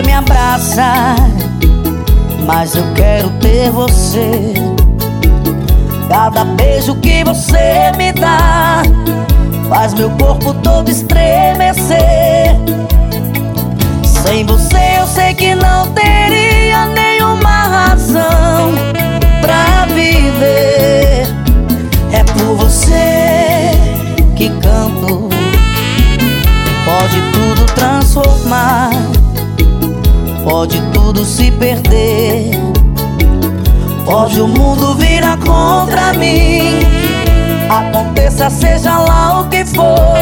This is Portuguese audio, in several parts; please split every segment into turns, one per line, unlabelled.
você me abraça, mas eu quero ter você. Cada beijo que você me dá faz meu corpo todo estremecer. Sem você eu sei que não teria nenhuma razão pra viver. É por você que canto. Pode tudo transformar, pode tudo se perder, pode o mundo virar contra mim. Aconteça seja lá o que for.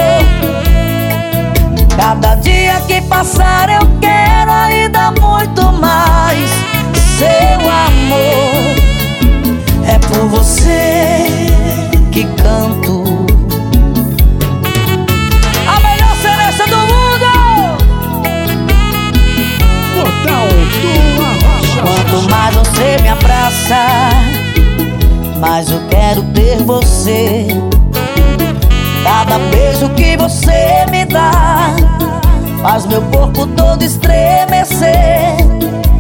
Cada dia que passar eu quero ainda muito mais seu amor. É por você que canto. A melhor seresta do mundo!
Portal do Arrocha.
Quanto mais você me abraça, mais eu quero ter você. Cada beijo que você me dá faz meu corpo todo estremecer.